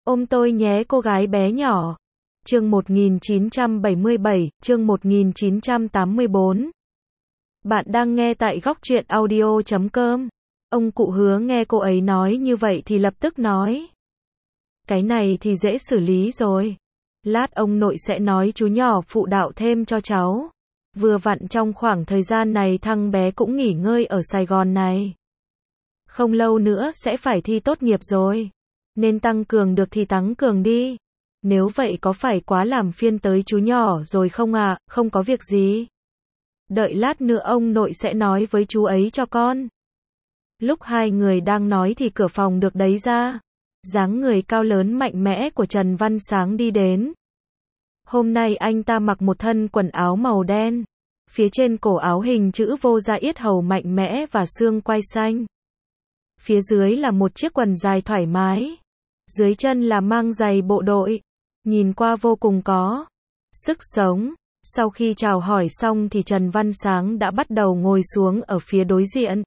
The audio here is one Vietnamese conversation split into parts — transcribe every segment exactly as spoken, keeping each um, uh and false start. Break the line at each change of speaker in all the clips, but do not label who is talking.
Ôm tôi nhé cô gái bé nhỏ. Chương một nghìn chín trăm bảy mươi bảy, chương một nghìn chín trăm tám mươi tư. Bạn đang nghe tại góc truyện audio chấm com. Ông cụ Hứa nghe cô ấy nói như vậy thì lập tức nói. Cái này thì dễ xử lý rồi. Lát ông nội sẽ nói chú nhỏ phụ đạo thêm cho cháu. Vừa vặn trong khoảng thời gian này thằng bé cũng nghỉ ngơi ở Sài Gòn này. Không lâu nữa sẽ phải thi tốt nghiệp rồi. Nên tăng cường được thì tăng cường đi. Nếu vậy có phải quá làm phiền tới chú nhỏ rồi không à? Không có việc gì. Đợi lát nữa ông nội sẽ nói với chú ấy cho con. Lúc hai người đang nói thì cửa phòng được đẩy ra. Dáng người cao lớn mạnh mẽ của Trần Văn Sáng đi đến. Hôm nay anh ta mặc một thân quần áo màu đen. Phía trên cổ áo hình chữ vô ra yết hầu mạnh mẽ và xương quai xanh. Phía dưới là một chiếc quần dài thoải mái. Dưới chân là mang giày bộ đội. Nhìn qua vô cùng có sức sống. Sau khi chào hỏi xong thì Trần Văn Sáng đã bắt đầu ngồi xuống ở phía đối diện.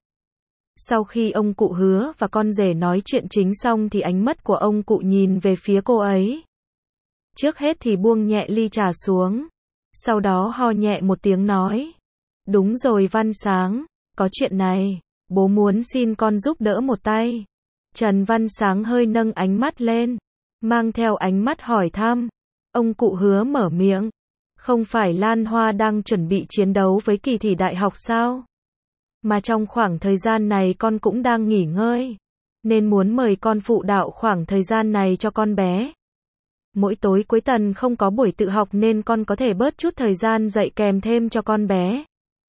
Sau khi ông cụ Hứa và con rể nói chuyện chính xong thì ánh mắt của ông cụ nhìn về phía cô ấy. Trước hết thì buông nhẹ ly trà xuống. Sau đó ho nhẹ một tiếng nói. Đúng rồi Văn Sáng, có chuyện này, bố muốn xin con giúp đỡ một tay. Trần Văn Sáng hơi nâng ánh mắt lên, mang theo ánh mắt hỏi thăm. Ông cụ Hứa mở miệng. Không phải Lan Hoa đang chuẩn bị chiến đấu với kỳ thi đại học sao? Mà trong khoảng thời gian này con cũng đang nghỉ ngơi. Nên muốn mời con phụ đạo khoảng thời gian này cho con bé. Mỗi tối cuối tuần không có buổi tự học nên con có thể bớt chút thời gian dạy kèm thêm cho con bé.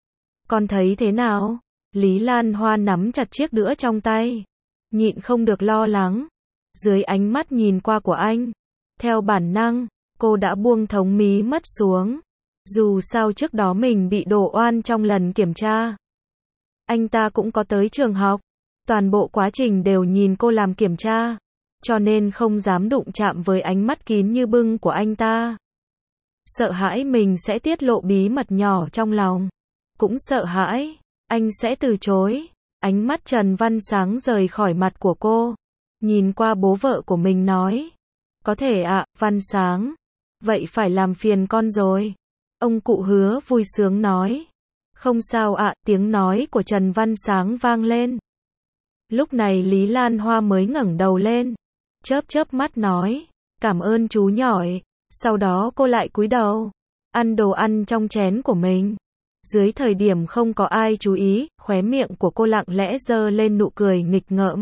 Con thấy thế nào? Lý Lan Hoa nắm chặt chiếc đũa trong tay. Nhịn không được lo lắng. Dưới ánh mắt nhìn qua của anh. Theo bản năng, cô đã buông thống mí mắt xuống. Dù sao trước đó mình bị đổ oan trong lần kiểm tra. Anh ta cũng có tới trường học. Toàn bộ quá trình đều nhìn cô làm kiểm tra. Cho nên không dám đụng chạm với ánh mắt kín như bưng của anh ta. Sợ hãi mình sẽ tiết lộ bí mật nhỏ trong lòng. Cũng sợ hãi anh sẽ từ chối. Ánh mắt Trần Văn Sáng rời khỏi mặt của cô. Nhìn qua bố vợ của mình nói. Có thể ạ, à, Văn Sáng. Vậy phải làm phiền con rồi. Ông cụ Hứa vui sướng nói. Không sao ạ, à, tiếng nói của Trần Văn Sáng vang lên. Lúc này Lý Lan Hoa mới ngẩng đầu lên. Chớp chớp mắt nói. Cảm ơn chú nhỏi. Sau đó cô lại cúi đầu. Ăn đồ ăn trong chén của mình. Dưới thời điểm không có ai chú ý, khóe miệng của cô lặng lẽ giơ lên nụ cười nghịch ngợm.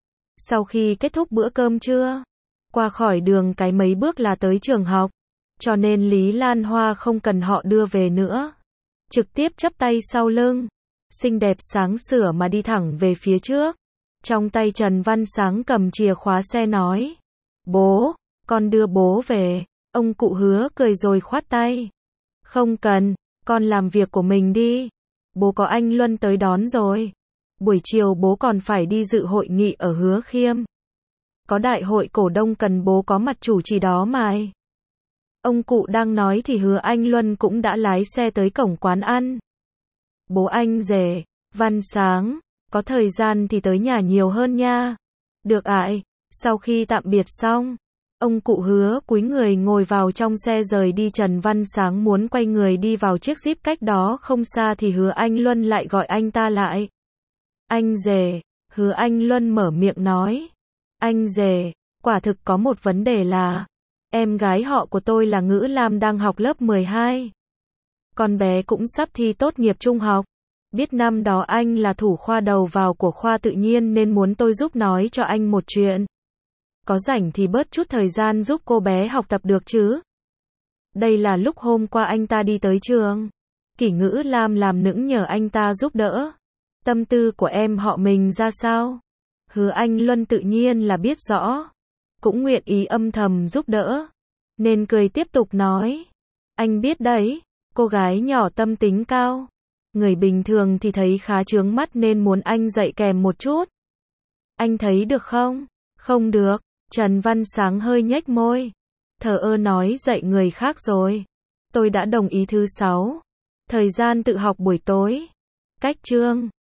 Sau khi kết thúc bữa cơm trưa, qua khỏi đường cái mấy bước là tới trường học. Cho nên Lý Lan Hoa không cần họ đưa về nữa. Trực tiếp chắp tay sau lưng. Xinh đẹp sáng sủa mà đi thẳng về phía trước. Trong tay Trần Văn Sáng cầm chìa khóa xe nói. Bố, con đưa bố về. Ông cụ Hứa cười rồi khoát tay. Không cần, con làm việc của mình đi. Bố có anh Luân tới đón rồi. Buổi chiều bố còn phải đi dự hội nghị ở Hứa Khiêm. Có đại hội cổ đông cần bố có mặt chủ trì đó mà. Ông cụ đang nói thì Hứa Anh Luân cũng đã lái xe tới cổng quán ăn. Bố anh rể, Văn Sáng, có thời gian thì tới nhà nhiều hơn nha. Được ạ. Sau khi tạm biệt xong, ông cụ Hứa cúi người ngồi vào trong xe rời đi. Trần Văn Sáng muốn quay người đi vào chiếc Jeep cách đó không xa thì Hứa Anh Luân lại gọi anh ta lại. Anh rể, Hứa Anh Luân mở miệng nói. Anh rể, quả thực có một vấn đề là, em gái họ của tôi là Ngữ Lam đang học lớp mười hai. Con bé cũng sắp thi tốt nghiệp trung học. Biết năm đó anh là thủ khoa đầu vào của khoa tự nhiên nên muốn tôi giúp nói cho anh một chuyện. Có rảnh thì bớt chút thời gian giúp cô bé học tập được chứ. Đây là lúc hôm qua anh ta đi tới trường. Kỷ Ngữ Lam làm nũng nhờ anh ta giúp đỡ. Tâm tư của em họ mình ra sao? Hứa Anh Luân tự nhiên là biết rõ. Cũng nguyện ý âm thầm giúp đỡ. Nên cười tiếp tục nói. Anh biết đấy, cô gái nhỏ tâm tính cao. Người bình thường thì thấy khá chướng mắt nên muốn anh dạy kèm một chút. Anh thấy được không? Không được. Trần Văn Sáng hơi nhếch môi. Thờ ơ nói dạy người khác rồi. Tôi đã đồng ý thứ sáu. Thời gian tự học buổi tối. Cách chương.